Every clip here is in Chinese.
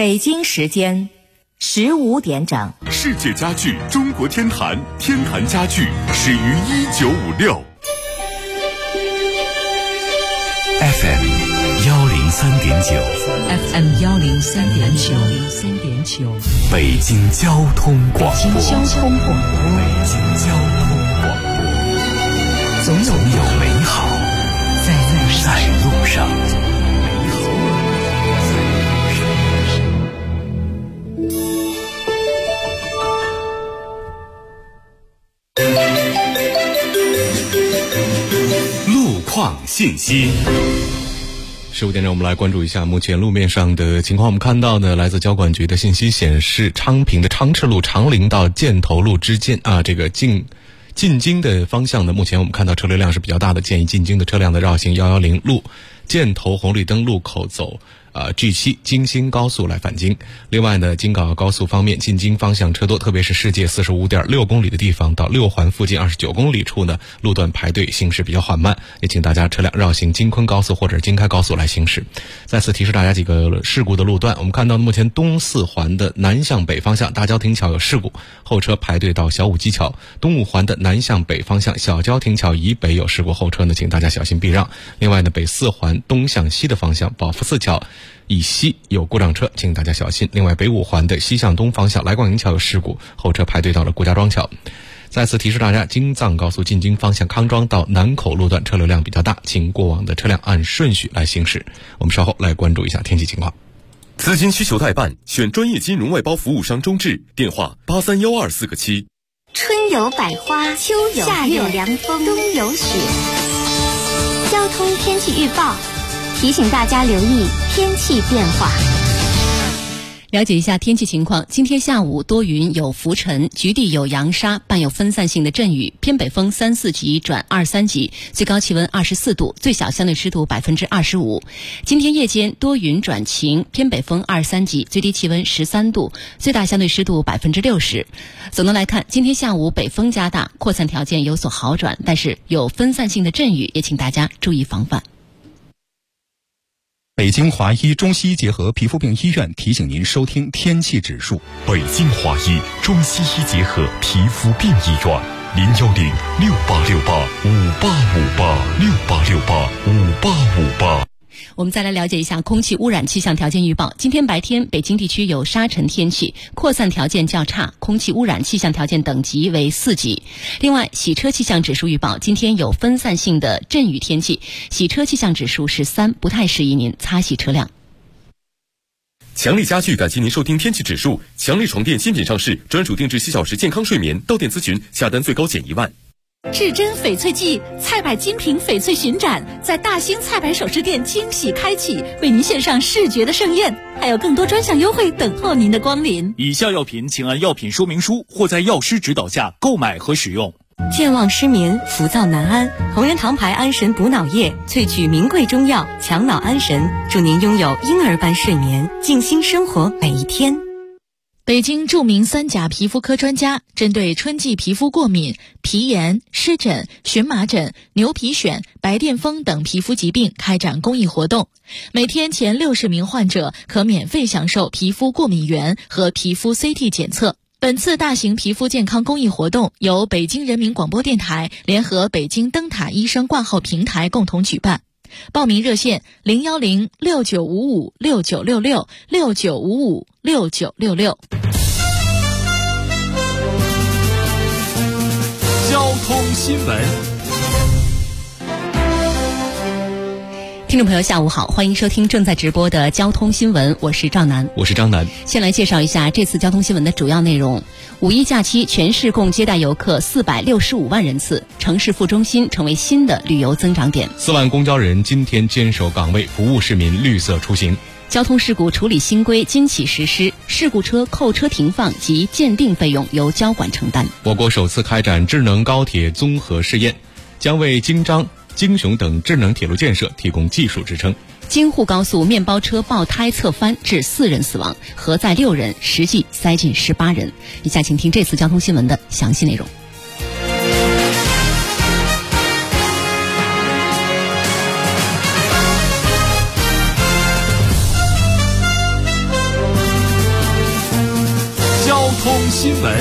北京时间15点整。 世界家具中国天坛，天坛家具始于1956。FM 103.9 FM 103.9， 北京交通广播。总有美好在路上。路况信息。15点钟，我们来关注一下目前路面上的情况。我们看到呢，来自交管局的信息显示，昌平的昌赤路长陵到箭头路之间这个进京的方向呢，目前我们看到车流量是比较大的，建议进京的车辆的绕行110路箭头红绿灯路口走G7 京新高速来返京。另外呢，京港澳高速方面，进京方向车多，特别是世界45.6公里的地方到6环附近29公里处呢，路段排队行驶比较缓慢，也请大家车辆绕行京昆高速或者京开高速来行驶。再次提示大家几个事故的路段。我们看到目前东4环的南向北方向大郊亭桥有事故，后车排队到小武基桥；东5环的南向北方向小郊亭桥以北有事故，后车呢请大家小心避让。另外呢，北4环东向西的方向保福寺桥以西有故障车，请大家小心。另外，北5环的西向东方向来广营桥有事故，后车排队到了顾家庄桥。再次提示大家，京藏高速进京方向康庄到南口路段车流量比较大，请过往的车辆按顺序来行驶。我们稍后来关注一下天气情况。资金需求代办，选专业金融外包服务商中智，电话831247个7。 春有百花，秋有夏有凉风，冬有雪。交通天气预报提醒大家留意天气变化。 了解一下天气情况。今天下午多云有浮尘，局地有扬沙，伴有分散性的阵雨，偏北风3、4级转2、3级，最高气温24度，最小相对湿度25%。今天夜间多云转晴，偏北风2、3级，最低气温13度，最大相对湿度60%。总的来看，今天下午北风加大，扩散条件有所好转，但是有分散性的阵雨，也请大家注意防范。 北京华医中西医结合皮肤病医院提醒您收听天气指数。 北京华医中西医结合皮肤病医院，010-6868-5858，6868-5858。 我们再来了解一下空气污染气象条件预报。今天白天北京地区有沙尘天气，扩散条件较差，空气污染气象条件等级为4级。另外，洗车气象指数预报，今天有分散性的阵雨天气，洗车气象指数是3，不太适宜您擦洗车辆。 强力家具感谢您收听天气指数。强力床垫新品上市，专属定制7小时健康睡眠，到店咨询下单最高减1万。 至臻翡翠季菜百精品翡翠巡展在大兴菜百首饰店惊喜开启，为您献上视觉的盛宴，还有更多专项优惠等候您的光临。 以下药品请按药品说明书或在药师指导下购买和使用。 健忘失眠、浮躁难安，同仁堂牌安神补脑液萃取名贵中药，强脑安神，祝您拥有婴儿般睡眠，静心生活每一天。 北京著名3甲皮肤科专家针对春季皮肤过敏、皮炎、湿疹、荨麻疹、牛皮癣、白癜风等皮肤疾病开展公益活动，每天前60名患者可免费享受皮肤过敏原和皮肤 CT 检测。本次大型皮肤健康公益活动由北京人民广播电台联合北京灯塔医生挂号平台共同举办。报名热线010-6955-6966，6955-6966。 交通新闻。 听众朋友下午好，欢迎收听正在直播的交通新闻，我是赵楠。 我是张楠。 先来介绍一下这次交通新闻的主要内容。五一假期全市共接待游客465万人次，城市副中心成为新的旅游增长点。 4万公交人今天坚守岗位，服务市民绿色出行。 交通事故处理新规今起实施，事故车扣车停放及鉴定费用由交管承担。 我国首次开展智能高铁综合试验，将为京张、京雄等智能铁路建设提供技术支撑。 京沪高速面包车爆胎侧翻致4人死亡，核载6人，实际塞进18人。以下请听这次交通新闻的详细内容。 新闻。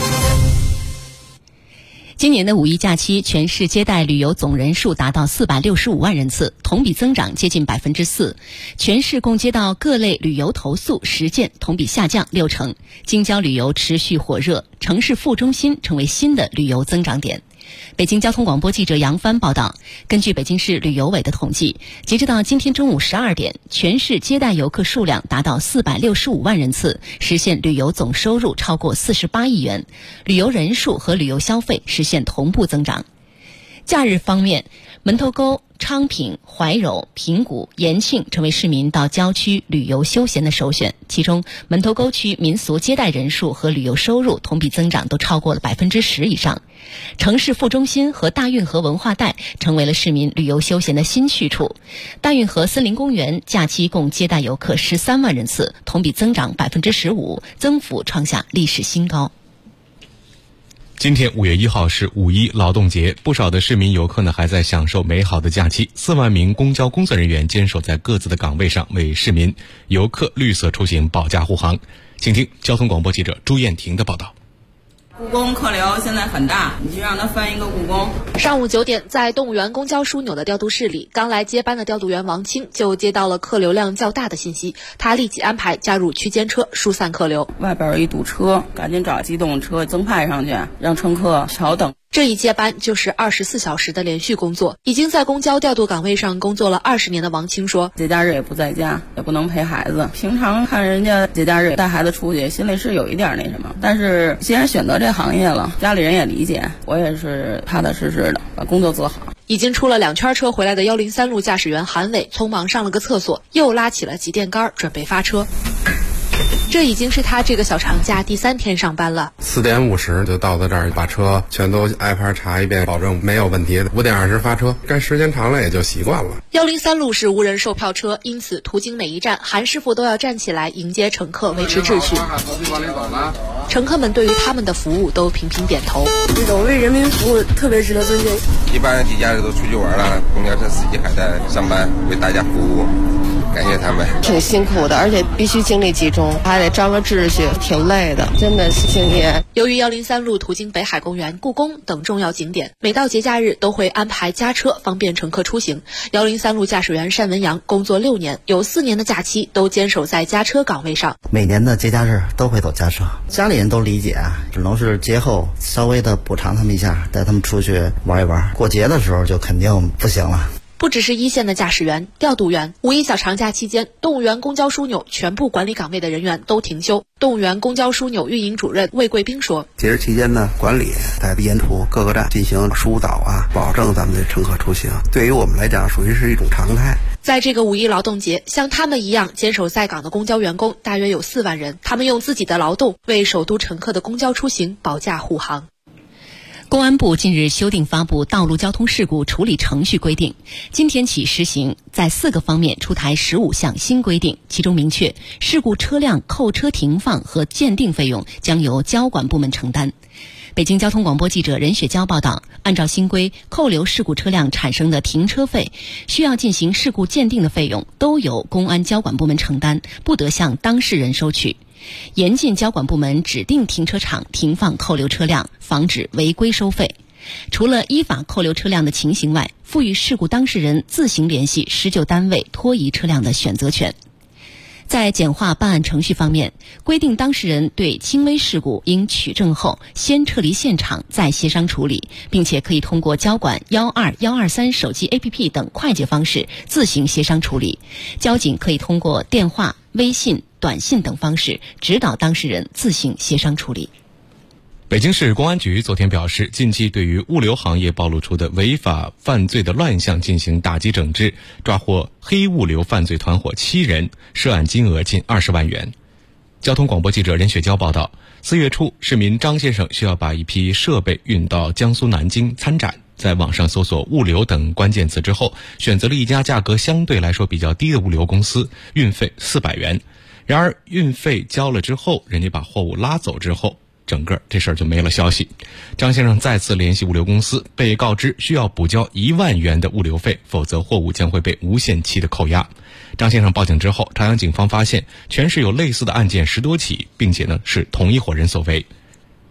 今年的五一假期，全市接待旅游总人数达到465万人次，同比增长接近4%。全市共接到各类旅游投诉10件，同比下降60%。京郊旅游持续火热，城市副中心成为新的旅游增长点。北京交通广播记者杨帆报道，根据北京市旅游委的统计，截止到今天中午12点，全市接待游客数量达到465万人次，实现旅游总收入超过48亿元，旅游人数和旅游消费实现同步增长。假日方面，门头沟、昌平、怀柔、平谷、延庆成为市民到郊区旅游休闲的首选。其中，门头沟区民俗接待人数和旅游收入同比增长都超过了10%以上。城市副中心和大运河文化带成为了市民旅游休闲的新去处。大运河森林公园假期共接待游客13万人次，同比增长15%，增幅创下历史新高。 今天5月1号是五一劳动节，不少的市民游客呢还在享受美好的假期。4万名公交工作人员坚守在各自的岗位上，为市民游客绿色出行保驾护航。请听交通广播记者朱艳婷的报道。 故宫客流现在很大，你去让他翻一个故宫。 上午9点，在动物园公交枢纽的调度室里，刚来接班的调度员王清就接到了客流量较大的信息，他立即安排加入区间车疏散客流。 外边有一堵车，赶紧找机动车增派上去，让乘客少等。 这一接班就是24小时的连续工作。已经在公交调度岗位上工作了20年的王清说， 节假日也不在家，也不能陪孩子。平常看人家节假日带孩子出去，心里是有一点那什么，但是既然选择这行业了，家里人也理解，我也是踏踏实实的把工作做好。 已经出了2圈车回来的103路驾驶员韩伟匆忙上了个厕所，又拉起了集电杆准备发车。这已经是他这个小长假第3天上班了。 4点50就到这儿，把车全都挨排查一遍，保证没有问题的。5点20发车，干时间长了也就习惯了。 103路是无人售票车，因此途经每一站，韩师傅都要站起来迎接乘客，维持秩序。乘客们对于他们的服务都频频点头。 这种为人民服务特别值得尊敬。 一般节假日都出去玩了，公交车司机还在上班为大家服务，感谢他们。 挺辛苦的，而且必须精力集中，还得张个秩序，挺累的，真的是敬业。 由于103路途经北海公园、故宫等重要景点，每到节假日都会安排加车，方便乘客出行。103路驾驶员单文阳工作6年，有4年的假期都坚守在加车岗位上。 每年的节假日都会走加车，家里人都理解，只能是节后稍微的补偿他们一下，带他们出去玩一玩。过节的时候就肯定不行了。 不只是一线的驾驶员、调度员，五一小长假期间，动物园公交枢纽全部管理岗位的人员都停休。动物园公交枢纽运营主任魏贵兵说：“ 节日期间呢，管理在沿途各个站进行疏导保证咱们的乘客出行，对于我们来讲属于是一种常态。” 在这个五一劳动节，像他们一样坚守在岗的公交员工大约有4万人，他们用自己的劳动为首都乘客的公交出行保驾护航。公安部近日修订发布《道路交通事故处理程序规定》，今天起实行，在4个方面出台15项新规定，其中明确事故车辆扣车停放和鉴定费用将由交管部门承担。北京交通广播记者任雪娇报道，按照新规，扣留事故车辆产生的停车费、需要进行事故鉴定的费用都由公安交管部门承担，不得向当事人收取。严禁交管部门指定停车场停放扣留车辆，防止违规收费。除了依法扣留车辆的情形外，赋予事故当事人自行联系施救单位拖移车辆的选择权。在简化办案程序方面，规定当事人对轻微事故应取证后先撤离现场再协商处理，并且可以通过交管12、123手机 APP 等快捷方式自行协商处理。交警可以通过电话、微信、短信等方式指导当事人自行协商处理。 北京市公安局昨天表示，近期对于物流行业暴露出的违法犯罪的乱象进行打击整治，抓获黑物流犯罪团伙7人，涉案金额近20万元。交通广播记者任雪娇报道，4月初，市民张先生需要把一批设备运到江苏南京参展，在网上搜索物流等关键词之后，选择了一家价格相对来说比较低的物流公司，运费400元。然而运费交了之后，人家把货物拉走之后，整个这事儿就没了消息。张先生再次联系物流公司，被告知需要补交1万元的物流费，否则货物将会被无限期的扣押。张先生报警之后，朝阳警方发现全市有类似的案件10多起，并且是同一伙人所为。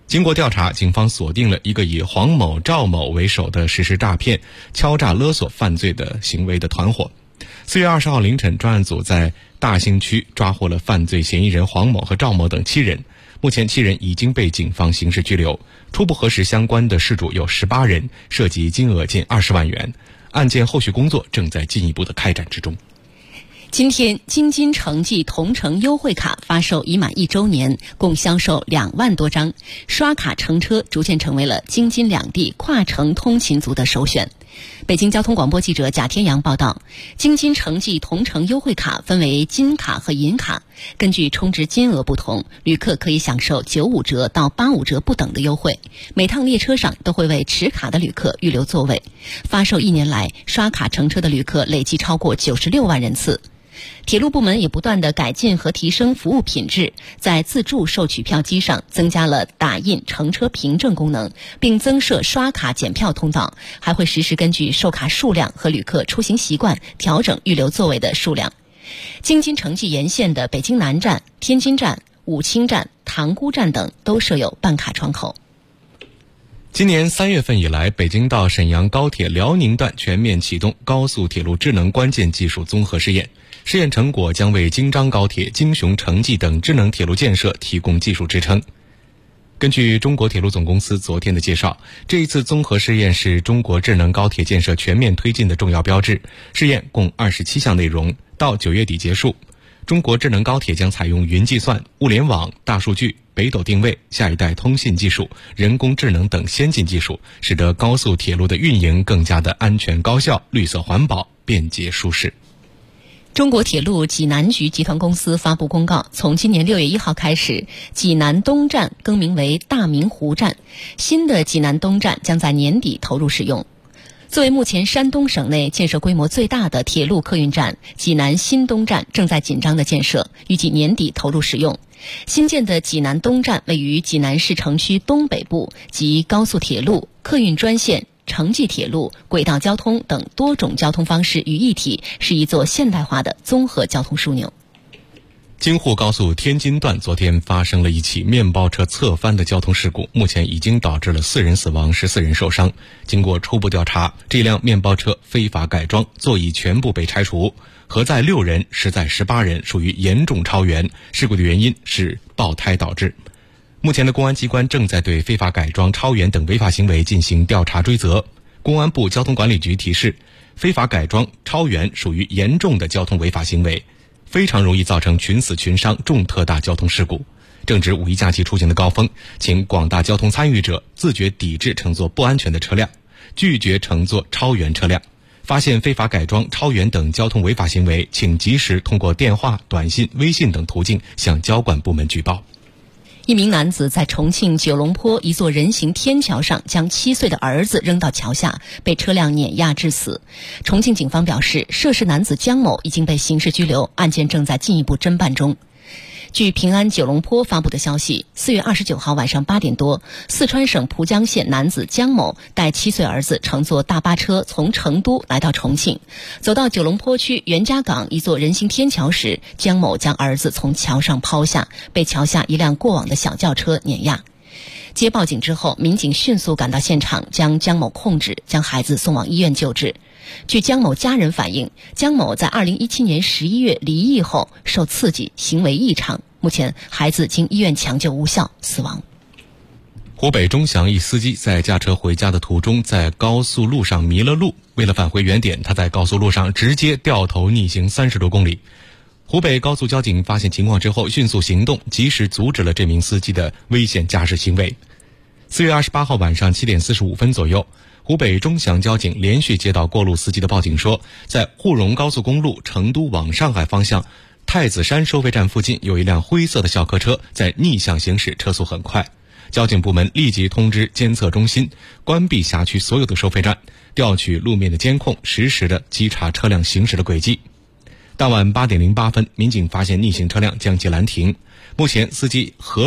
经过调查，警方锁定了一个以黄某、赵某为首的实施诈骗、敲诈勒索犯罪的行为的团伙。4月20号凌晨，专案组在大兴区抓获了犯罪嫌疑人黄某和赵某等7人，目前7人已经被警方刑事拘留。初步核实，相关的事主有18人，涉及金额近20万元。案件后续工作正在进一步的开展之中。 今天，京津城际同城优惠卡发售已满1周年，共销售2万多张，刷卡乘车逐渐成为了京津两地跨城通勤族的首选。北京交通广播记者贾天阳报道，京津城际同城优惠卡分为金卡和银卡，根据充值金额不同，旅客可以享受95折到85折不等的优惠。每趟列车上都会为持卡的旅客预留座位。发售1年来，刷卡乘车的旅客累计超过96万人次。铁路部门也不断地改进和提升服务品质，在自助售取票机上增加了打印乘车凭证功能，并增设刷卡检票通道，还会实时根据售卡数量和旅客出行习惯调整预留座位的数量。京津城际沿线的北京南站、天津站、武清站、塘沽站等都设有办卡窗口。 今年3月份以来，北京到沈阳高铁辽宁段全面启动高速铁路智能关键技术综合试验，试验成果将为京张高铁、京雄城际等智能铁路建设提供技术支撑。根据中国铁路总公司昨天的介绍，这一次综合试验是中国智能高铁建设全面推进的重要标志。试验共27项内容，到9月底结束。中国智能高铁将采用云计算、物联网、大数据、北斗定位、下一代通信技术、人工智能等先进技术，使得高速铁路的运营更加的安全高效、绿色环保、便捷舒适。 中国铁路济南局集团公司发布公告，从今年6月1号开始，济南东站更名为大明湖站，新的济南东站将在年底投入使用。作为目前山东省内建设规模最大的铁路客运站，济南新东站正在紧张的建设，预计年底投入使用。新建的济南东站位于济南市城区东北部，集高速铁路、客运专线、城际铁路、轨道交通等多种交通方式于一体，是一座现代化的综合交通枢纽。 京沪高速天津段昨天发生了一起面包车侧翻的交通事故，目前已经导致了4人死亡、14人受伤。经过初步调查，这辆面包车非法改装，座椅全部被拆除，核载6人，实载18人，属于严重超员。事故的原因是爆胎导致。目前的公安机关正在对非法改装、超员等违法行为进行调查追责。公安部交通管理局提示，非法改装、超员属于严重的交通违法行为，非常容易造成群死群伤重特大交通事故。正值5一假期出行的高峰，请广大交通参与者自觉抵制乘坐不安全的车辆，拒绝乘坐超员车辆。发现非法改装、超员等交通违法行为，请及时通过电话、短信、微信等途径向交管部门举报。 一名男子在重庆九龙坡一座人行天桥上将7岁的儿子扔到桥下，被车辆碾压致死。重庆警方表示，涉事男子江某已经被刑事拘留，案件正在进一步侦办中。据平安九龙坡发布的消息，4月29号晚上8点多，四川省蒲江县男子江某带7岁儿子乘坐大巴车从成都来到重庆，走到九龙坡区袁家港一座人行天桥时，江某将儿子从桥上抛下，被桥下一辆过往的小轿车碾压。接报警之后，民警迅速赶到现场，将江某控制，将孩子送往医院救治。据江某家人反映，江某在2017年11月离异后受刺激，行为异常，目前孩子经医院抢救无效死亡。 湖北钟祥一司机在驾车回家的途中，在高速路上迷了路，为了返回原点，他在高速路上直接掉头逆行30多公里。湖北高速交警发现情况之后，迅速行动，及时阻止了这名司机的危险驾驶行为。4月28号晚上7点45分左右，湖北钟祥交警连续接到过路司机的报警说，在沪蓉高速公路成都往上海方向太子山收费站附近有一辆灰色的小客车在逆向行驶，车速很快。交警部门立即通知监测中心，关闭辖区所有的收费站，调取路面的监控，实时的稽查车辆行驶的轨迹。当晚8点08分，民警发现逆行车辆将其拦停，目前司机合